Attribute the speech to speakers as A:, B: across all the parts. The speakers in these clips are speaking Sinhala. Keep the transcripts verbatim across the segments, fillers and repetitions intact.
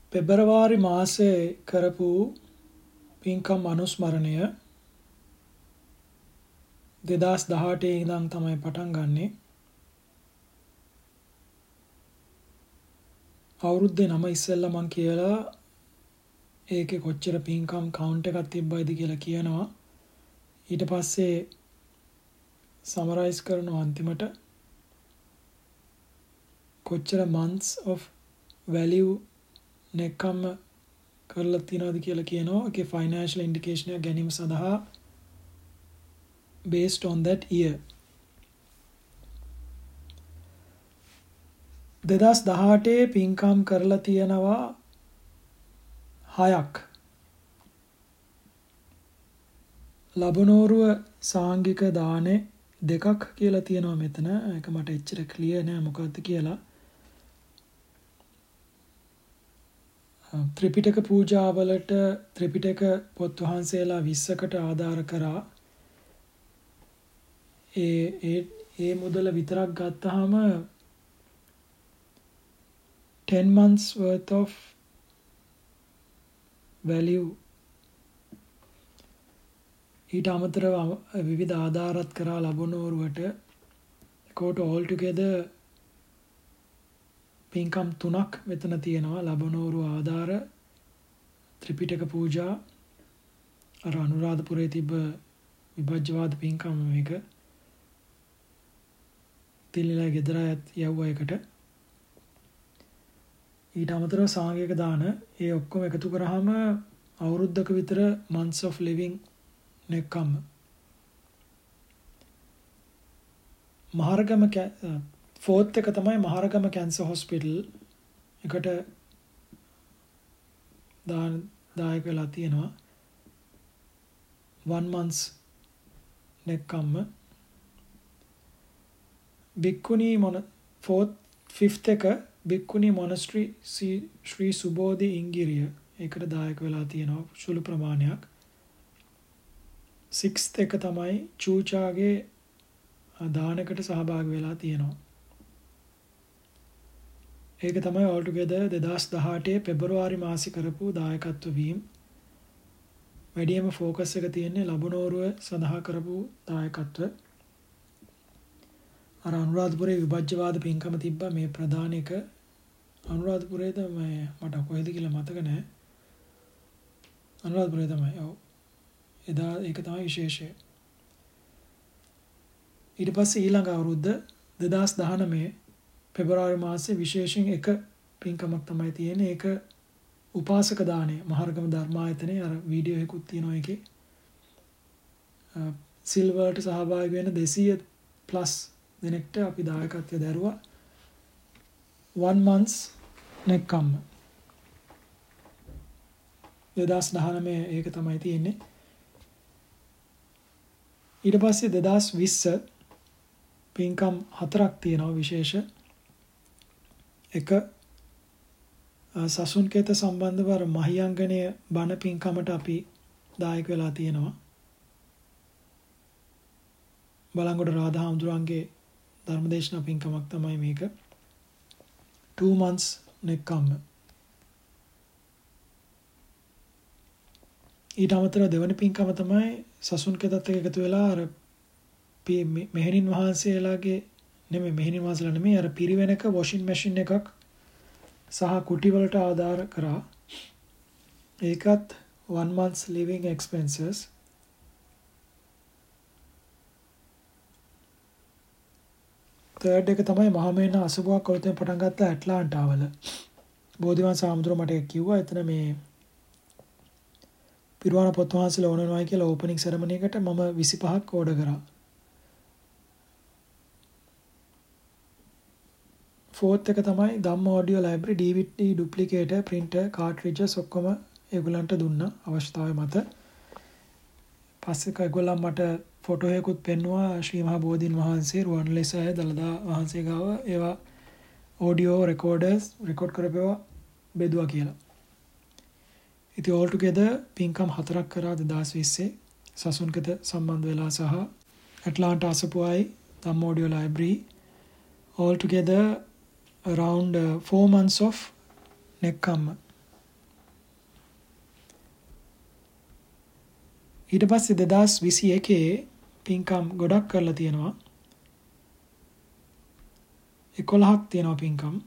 A: පෙබරවාරි මාසේ කරපු පින්කම් අනුස්මරණය දෙදාස් දහඅටේ ඉඳන් තමයි පටන් ගන්නෙ. අවුරුද්දේ නම ඉස්සෙල්ලා මං කියලා ඒකේ කොච්චර පින්කම් කවුන්ට් එකක් තිබ්බයිද කියලා කියනවා. ඊට පස්සේ සමරයිස් කරනවා අන්තිමට කොච්චර months of value නෙක්කම් කරලා තියනවාද කියලා කියනවා. ඒකේ financial indication එක ගැනීම සඳහා based on that year. දෙදාස් දහඅටේ පින්කම් කරලා තියෙනවා හයක්. ලබනෝරුව සාංගික දානේ දෙකක් කියලා තියෙනවා මෙතන. ඒක මට එච්චර ක්ලියර් නෑ මොකක්ද කියලා. ත්‍රිපිටක පූජාවලට ත්‍රිපිටක පොත් වහන්සේලා විස්සකට ආධාර කරා. ඒ ඒ ඒ මුදල විතරක් ගත්තාම ten months worth of value ඊට අමතරව විවිධ ආධාරත් කරා ලබනෝරුවට කොට all together පින්කම් තුනක් මෙතන තියෙනවා. ලබනෝරු ආධාර, ත්‍රිපිටක පූජා, අර අනුරාධපුරයේ තිබ්බ විභජ්‍යවාද පින්කම් මේක තිල්ලලා ගෙදර යවුවා එකට. ඊට අමතරව සාංගික දාන ඒ ඔක්කොම එකතු කරාම අවුරුද්දක විතර months of living නෙක්කම්. මහරගම ෆෝර්ත් එක තමයි මහරගම කැන්සර් හොස්පිටල් එකට දාන දායක වෙලා තියෙනවා one months නෙක්කම්ම. බික්කුණී මොන ෆෝර්ත් ෆිෆ්ත් එක බික්කුණී මොනස්ට්‍රි ශ්‍රී සුබෝධි ඉංගිරිය ඒකට දායක වෙලා තියෙනවා සුළු ප්‍රමාණයක්. සික්ස්ත් එක තමයි චූචාගේ දානකට සහභාගී වෙලා තියෙනවා. ඒක තමයි all together දෙදාස් දහඅටේ පෙබරවාරි මාසේ කරපු දායකත්ව වීම. වැඩිම ફોකස් එක තියෙන්නේ ලබනෝරුව සඳහා කරපු දායකත්ව. අර අනුරාධපුරයේ විභජ්‍යවාද පින්කම තිබ්බා මේ ප්‍රධාන එක. අනුරාධපුරයේද මට කොහෙද කියලා මතක නැහැ. අනුරාධපුරයේ තමයි. ඔව්. එදා ඒක තමයි විශේෂය. ඊට පස්සේ ඊළඟ අවුරුද්ද දෙදාස් දහනවය පෙබරවාරි මාසේ විශේෂයෙන් එක පින්කමක් තමයි තියෙන්නේ. ඒක උපාසක දාණය. මහරගම ධර්මායතනයේ අර වීඩියෝ එකකුත් තියෙනවා ඒකේ. සිල්වර්ට සහභාගී වෙන දෙසීය ප්ලස් දෙනෙක්ට අපි දායකත්වය දරුවා. one months නෙක්කම්. දෙදාස් දහනවය ඒක තමයි තියෙන්නේ. ඊට පස්සේ දෙදාස් විස්ස පින්කම් හතරක් තියෙනවා විශේෂ. එක සසුන් කේත සම්බන්ධව අර මහියංගනය බණ පින්කමට අපි දායක වෙලා තියෙනවා. බලංගොඩ රාධාහාමුදුරන්ගේ ධර්මදේශනා පින්කමක් තමයි මේක. two months නෙක්කම්ම. ඊට අමතරව දෙවන පින්කම තමයි සසුන් කෙතත් එක්ක එකතු වෙලා අර මෙහෙණින් වහන්සේලාගේ නෙමෙයි මෙහෙණින් වහන්සේලා නෙමෙයි අර පිරිවෙනක වොෂින් මැෂින් එකක් සහ කුටි වලට ආධාර කරා. ඒකත් one months living expenses. Third එක තමයි මහමෙන්න අසුබුවක් කොළතෙන් පටන් ගත්ත ඇට්ලාන්ටාවල. බෝධිවංශ සාමුද්‍ර මට කිව්වා එතන මේ පිරුවාන පොත් වහන්සේලා ඕන වෙනවායි කියලා ඕපනින් සෙරමනි එකට මම විසිපහක් ඕඩර් කරා. ෆෝර්ත් එක තමයි Dhamma audio library D V D duplicator printer cartridges ඔක්කොම ඒගොල්ලන්ට දුන්නා අවශ්‍යතාවය මත. පස්සේ ඒගොල්ලන් මට ෆොටෝ එකකුත් පෙන්නුවා ශ්‍රී මහා බෝධීන් වහන්සේ රුවන්වැලිසෑය දළදා වහන්සේ ගාව ඒවා ඔඩියෝ රෙකෝඩර්ස් රෙකෝඩ් කරපේවා බෙදුවා කියලා. ඉතින් all together පින්කම් හතරක් කරා දෙදාස් විස්සේ සසුන්කත සම්බන්ධ වෙලා සහ ඇට්ලාන්ටා අසපුවයි Dhamma audio library all together around uh, four months of නෙක්කම්ම. ඊට පස්සේ දෙදාස් විසි එකේ පින්කම් ගොඩක් කරලා තියෙනවා. එකොළහක් තියෙනවා පින්කම්.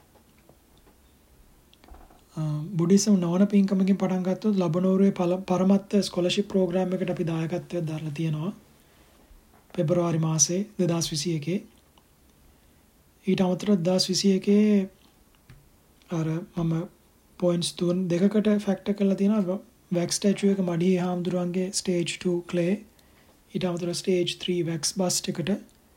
A: බුද්දිසම් නොවන පින්කමකින් පටන් ගත්තොත් ලබනෝරුවේ පරමත්ත ස්කෝලර්ෂිප් ප්‍රෝග්‍රෑම් එකට අපි දායකත්වයක් දරලා තියෙනවා. පෙබරවාරි මාසේ දෙදාස් විසි එකේ. ඊට අමතරව දෙදාස් විසි එකේ අර මම පොයින්ට්ස් තුන දෙකකට ෆැක්ටර් කරලා තියෙනවා. වැක්ස් ස්ටැචු එක මඩියේ හාමුදුරුවන්ගේ ස්ටේජ් two clay. ඊට අමතරව ස්ටේජ් three වැක්ස් බස්ට් එකට.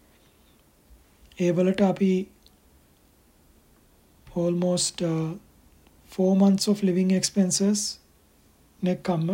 A: ඒ වලට අපි almost uh, four months of living expenses නෙක්කම්ම.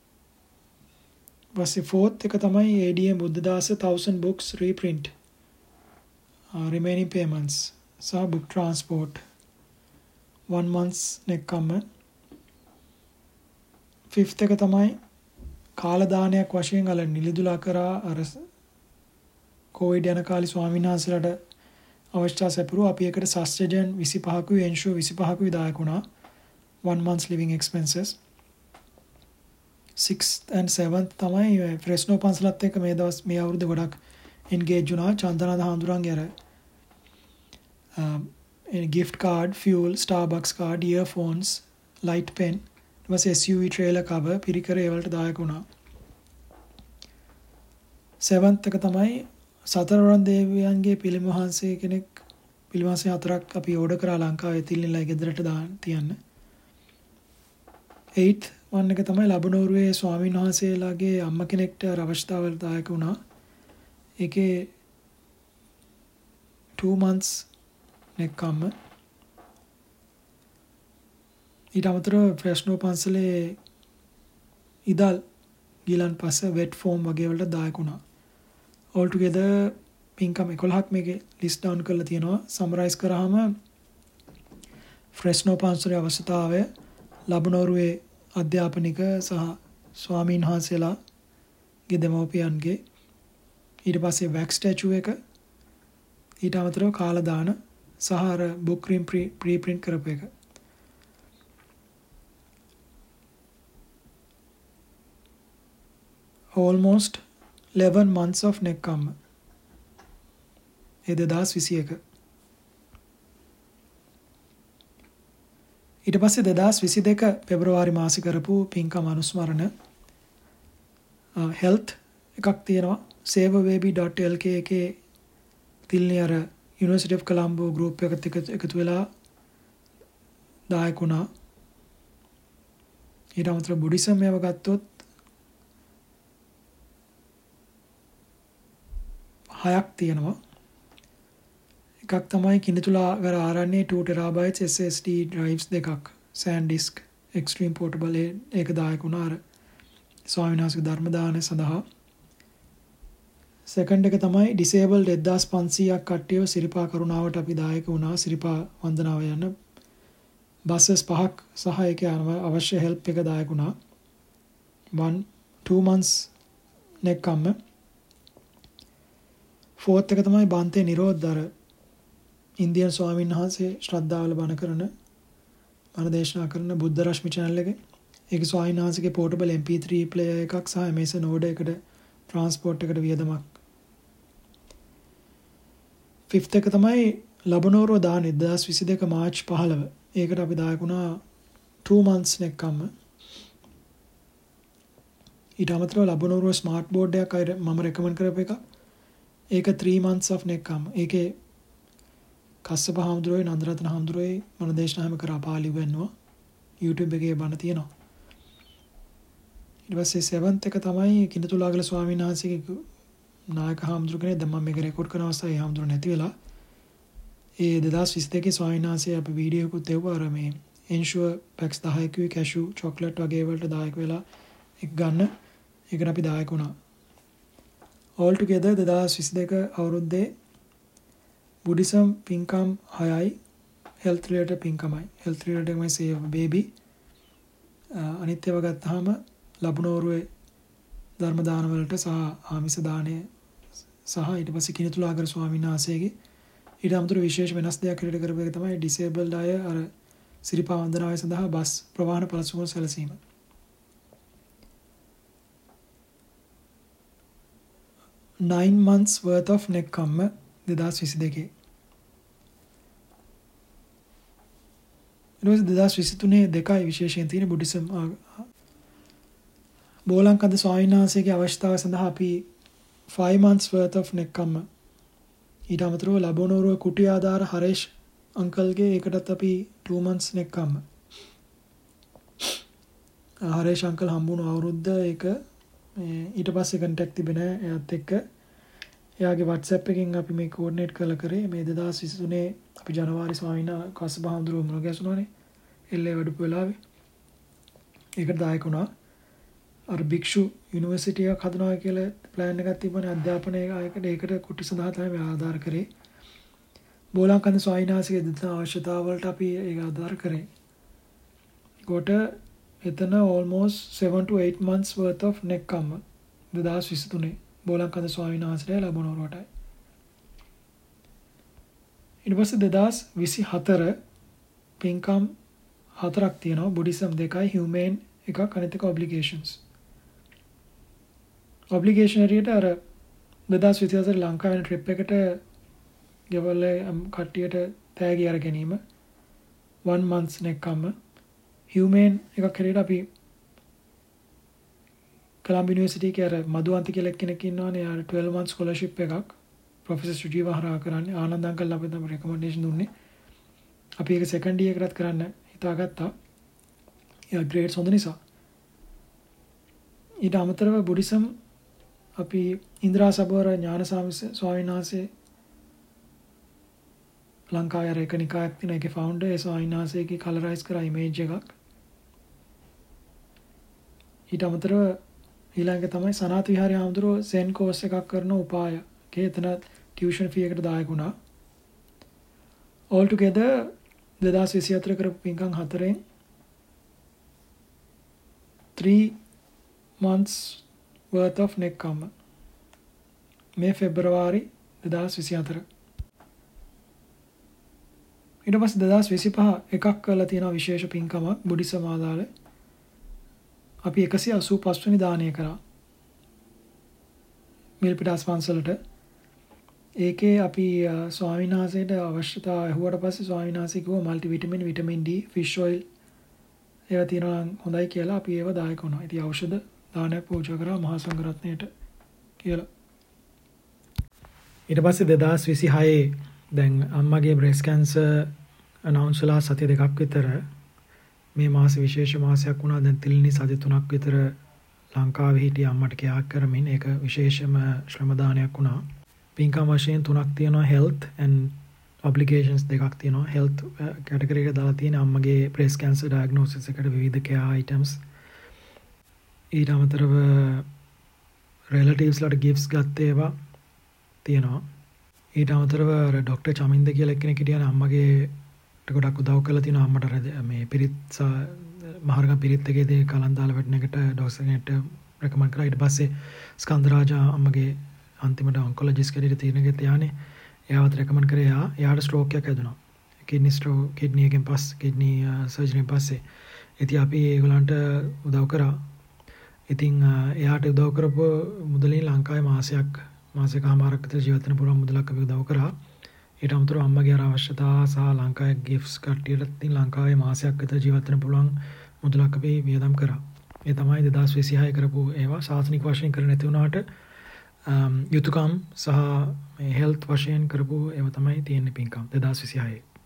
A: ඊපස්සේ fourth එක තමයි A D M Buddhadasa thousand books reprint. Uh, remaining payments සහ book transport one months නෙක්කම්ම. fifth එක තමයි කාලදානයක් වශයෙන් අල නිලිදුලා කරා අර කොවිඩ් යන කාලේ ස්වාමීන් වහන්සේලාට අවශ්‍ය සැපුරු අපි එකට සස්ටෙජන් විසිපහකුයි එන්ෂුර් විසිපහකුයි දායක වුණා. one month's living expenses. sixth and seventh තමයි ෆ්‍රෙස්නෝ පන්සලත් එක්ක මේ දවස් මේ අවුරුද්ද ගොඩක් engage වුණා. චන්දනාද හාමුදුරන්ගේ අර gift card, fuel, Starbucks card, earphones, light pen, ඊට පස්සේ S U V trailer cover පිරිකර ඒ වලට දායක වුණා. seventh එක තමයි සතරවරන් දේවියන්ගේ පිළිම වහන්සේ කෙනෙක් පිළිම වහන්සේ හතරක් අපි ඕඩර් කරා ලංකාවේ තිල්නිලා ගෙදරට දාන්න තියන්න. eighth one එක තමයි ලබනෝරුවේ ස්වාමීන් වහන්සේලාගේ අම්ම කෙනෙක්ට අවශ්‍යතාවලට දායක වුණා. ඒකේ two months නෙක්කම්ම. ඊට අමතරව ෆ්‍රෙස්නෝ පන්සලේ ඉදල් ගිලන් පස්ස වෙට් ෆෝම් වගේ වලට දායක වුණා. all together පින්කම් එකොළහක් මේකේ ලිස්ට් ඩවුන් කරලා තියෙනවා. සමරයිස් කරාම ෆ්‍රෙස්නෝ පන්සලේ අවශ්‍යතාවය ලබනෝරුවේ අධ්‍යාපනික සහ ස්වාමීන් වහන්සේලාගේ දෙමව්පියන්ගේ ඊට පස්සේ වැක්ස් ස්ටැචු එක ඊට අමතරව කාලදාන සහ අර බුක් රීම් ප්‍රී ප්‍රින්ට් කරපු එක. almost eleven months of නෙක්කම්ම. ඒ දෙදාස් විසි එක. ඊට පස්සේ දෙදාස් විසි දෙක පෙබරවාරි මාසේ කරපු පින්කම් අනුස්මරණ හෙල්ත් එකක් තියෙනවා. savebaby dot L K එකේ තිල්නේ අර University of Colombo group එකට එකතු වෙලා දායක වුණා. ඊට අමතරව බුද්දිසම් ඒව ගත්තොත් හයක් තියෙනවා. එකක් තමයි කිනිතුලාගර ආරණ්‍යයේ two terabytes S S D drives දෙකක් SanDisk extreme portable ඒක දායක වුණා අර ස්වාමීන් වහන්සේගේ ධර්ම දානය සඳහා. සෙකන්ඩ් එක තමයි disabled එක්දාස් පන්සීයක් කට්ටියව සිරිපා කරුණාවට අපි දායක වුණා. සිරිපා වන්දනාව යන බසස් පහක් සහ ඒකේ අවශ්‍ය හෙල්ප් එක දායක වුණා. one two months නෙක්කම්ම. fourth එක තමයි බන්තේ නිරෝධදර ඉන්දියන් ස්වාමීන් වහන්සේ ශ්‍රද්ධාවල බණ කරන බණ දේශනා කරන බුද්ධ රශ්මි channel එකේ ඒක ස්වාමීන් වහන්සේගේ portable M P three player එකක් සහ Amazon order එකට transport එකට වියදමක්. fifth එක තමයි ලබනෝරුව දාන දෙදාස් විසි දෙක මාර්ච් පහළව. ඒකට අපි දායක වුණා two months නෙක්කම්ම. ඊට අමතරව ලබනෝරුව ස්මාර්ට් බෝඩ් එකක් අය මම රෙකමන්ඩ් කරපු එක. ඒක three months of නෙක්කම්ම. ඒකේ කස්සප හාමුදුරුවෝ නන්දරත්න හාමුදුරුවෝ මන දේශනා හැම කරා පාලි වෙන්නවා. YouTube එකේ බණ තියෙනවා. ඊට පස්සේ seventh එක තමයි කිනතුලාගල ස්වාමීන් වහන්සේගේ නායක හාමුදුරුවෝ කෙනෙක් දැන් මම මේක රෙකෝඩ් කරන අවස්ථාවේ ඒ හාමුදුරුවෝ නැති වෙලා ඒ දෙදාස් විසි දෙකේ ස්වාමීන් වහන්සේ අපි වීඩියෝ එකකුත් එව්වා අර මේ එන්ෂුවර් පැක්ස් දහයකුයි කැෂු චොක්ලට් වගේ වලට දායක වෙලා එක ගන්න. ඒකට අපි දායක වුණා. all together දෙදාස් විසි දෙක අවුරුද්දේ බුද්දිසම් පින්කම් හයයි health related පින්කමයි. health related එකමයි save baby. අනිත් ඒවා ගත්තාම ලබනෝරුවේ ධර්ම දාන වලට සහ ආමිස දාණය සහ ඊට පස්සේ කිනිතුලාගර ස්වාමීන් වහන්සේගේ ඊට අමතරව විශේෂ වෙනස් දෙයක් ක්‍රියේට් කරපු එක තමයි disabled අය අර සිරිපා වන්දනාවේ සඳහා බස් ප්‍රවාහන පළසුම සැලසීම. nine months worth of නෙක්ඛම්ම දෙදාස් විසිදෙකේ. ඊට පස්සේ දෙදාස් විසිතුනේ දෙකයි විශේෂයෙන් තියෙන බුද්දිසම් බෝලංකන්ද ස්වාමීන් වහන්සේගේ අවශ්‍යතාව සඳහා අපි five months worth of නෙක්ඛම්ම ඊට අමතරව ලබෝනෝරුව කුටි ආධාර හරේෂ් අංකල්ගේ ඒකටත් අපි two months නෙක්ඛම්ම හරේෂ් අංකල් හම්බුණු අවුරුද්ද ඒක ඊට පස්සේ කන්ටැක්ට් තිබෙන්නේ එයාත් එක්ක එයාගේ WhatsApp එකකින් අපි මේ කෝඩිනේට් කරලා කරේ මේ දෙදාස් විසිතුනේ අපි ජනවාරි ස්වාමීන් වහන්සේ කස්සප හඳුරුව මුණ ගැසුණානේ එල්ලේ වැඩපු වෙලාවේ ඒකට දායක වුණා අර භික්ෂු යුනිවර්සිටි එකක් හදනවා කියලා ප්ලෑන් එකක් තිබුණේ අධ්‍යාපනයේ ආයකට ඒකට කුටි සඳහා තමයි මේ ආධාර කරේ බෝලංකන්ද ස්වාමීන් වහන්සේගේ දෙත අවශ්‍යතාව වලට අපි ඒක ආධාර කරේ කොට එතන almost seven to eight months worth of නෙක්ඛම්ම දෙදාස් විසිතුනේ බෝලංකන්ද ස්වාමීන් වහන්සේලා ලැබුණවරටයි ඊට පස්සේ දෙදාස් විසිහතර පින්කම් හතරක් තියෙනවා බුද්දිසම් දෙකයි හියුමන් එකක් අනිත් එක ඔබ්ලිගේෂන්ස් ඔබ්ලිගේෂන් හරියට අර දෙදාස් විසිහතර ලංකාවේ ට්‍රිප් එකට ගෙවල් කට්ටියට තෑගි අර ගැනීම one months නෙක්ඛම්ම හියුමන් එකක් හරියට අපි කොළඹ යුනිවර්සිටි එකේ අර මදුවන්ති කියලා කෙනෙක් ඉන්නවනේ යාර twelve months scholarship එකක් ප්‍රොෆෙසර් සුජීව හරහා කරන්නේ ආනන්ද අංකල් අපිට තමයි රෙකමෙන්ඩේෂන් දුන්නේ අපි ඒක සෙකන්ඩ් ඉයර් එකටත් කරන්න හිතාගත්තා ඒ ග්‍රේඩ්ස් හොඳ නිසා ඊට අමතරව බුද්දිසම් අපි ඉන්ද්‍රා සබවර ඥානසාමි ස්වාමීන් වහන්සේ ලංකාවේ අර එක නිකායක් තියෙන එකේ ෆවුන්ඩර් ඒ ස්වාමීන් වහන්සේගේ කලරයිස් කරා ඉමේජ් එකක් ඊට අමතරව ඊළඟ තමයි සනාත විහාරයේ ආමතුරු සෙන් කෝස් එකක් කරන උපාය කේ එතන ටියුෂන් ෆී එකට දායක වුණා all together දෙදාස් විසිහතර කරපු පින්කම් හතරෙන් three months worth of නෙක්ඛම්ම මේ පෙබරවාරි දෙදාස් විසිහතර ඊට පස්සේ දෙදාස් විසිපහ එකක් කරලා තියෙන විශේෂ පින්කමක් බුද්දිසම් ආදාළ අපි එකසිය අසූපස් වෙනි දානය කරා මිල්පිටාස් පන්සලට ඒකේ අපි ස්වාමීන් වහන්සේට අවශ්‍යතාව ඇහුවට පස්සේ ස්වාමීන් වහන්සේ කිව්වා multi vitamin vitamin D fish oil ඒවා තියෙනවා හොඳයි කියලා අපි ඒව දායක වුණා. ඉතින් ඖෂධ දානයක් පූජා කරා මහා සංඝරත්නයට කියලා. ඊට පස්සේ දෙදාස් විසිහයේ දැන් අම්මගේ බ්‍රෙස්ට් කැන්සර් අනවුන්ස් වෙලා සතිය දෙකක් විතර මේ මාස විශේෂ මාසයක් වුණා. දැන් තිලිනි සති තුනක් විතර ලංකාවේ හිටිය අම්මට කියා කරමින් ඒක විශේෂම ශ්‍රම දානයක් වුණා. පින්කම් වශයෙන් තුනක් තියෙනවා health and obligations දෙකක් තියෙනවා. health category එකට දාලා තියෙන අම්මගේ breast cancer diagnosis එකට විවිධ care items. ඊට අමතරව relatives ලට gifts ගත්ත ඒවා තියෙනවා. ඊට අමතරව ડોක්ටර් චමින්ද කියලා කෙනෙක් හිටියානේ අම්මගේ ගොඩක් උදව් කරලා තියෙනවා අම්මට මේ පිරිත් මහරගම් පිරිත් එකේදී කලන්දාල වැටෙන එකට ඩොක්ටර් කෙනෙක්ට රෙකමන්ඩ් කරා. ඊට පස්සේ ස්කන්දරාජා අම්මගේ අන්තිමට ඔන්කොලොජිස්ට් කෙනෙක්ට තියෙන එකත් යානේ එයාවත් රෙකමන්ඩ් කරේ යා එයාට ස්ට්‍රෝක් එකක් ඇදුණා. කිඩ්නි ස්ට්‍රෝක් කිඩ්නි එකෙන් පස්සේ කිඩ්නි සර්ජරියෙන් පස්සේ ඉතින් අපි ඒගොල්ලන්ට උදව් කරා. ඉතින් එයාට උදව් කරපු මුදලින් ලංකාවේ මාසයක් මාසෙකමාරක් විතර ජීවත් වෙන්න පුළුවන් මුදලක් අපි උදව් කරා. ඊට අමතරව අම්මගේ අර අවශ්‍යතා සහ ලංකාවේ ගිෆ්ට්ස් කට්ටියට ඉතින් ලංකාවේ මාසයක් විතර ජීවත් වෙන්න පුළුවන් මුදලක් අපි වියදම් කරා. ඒ තමයි දෙදාස් විසිහය කරපු ඒවා සාසනික වශයෙන් කර නැති වුණාට යුතුයකම් සහ හෙල්ත් වශයෙන් කරපු ඒවා තමයි තියෙන්නේ පින්කම් දෙදාස් විසිහයේ.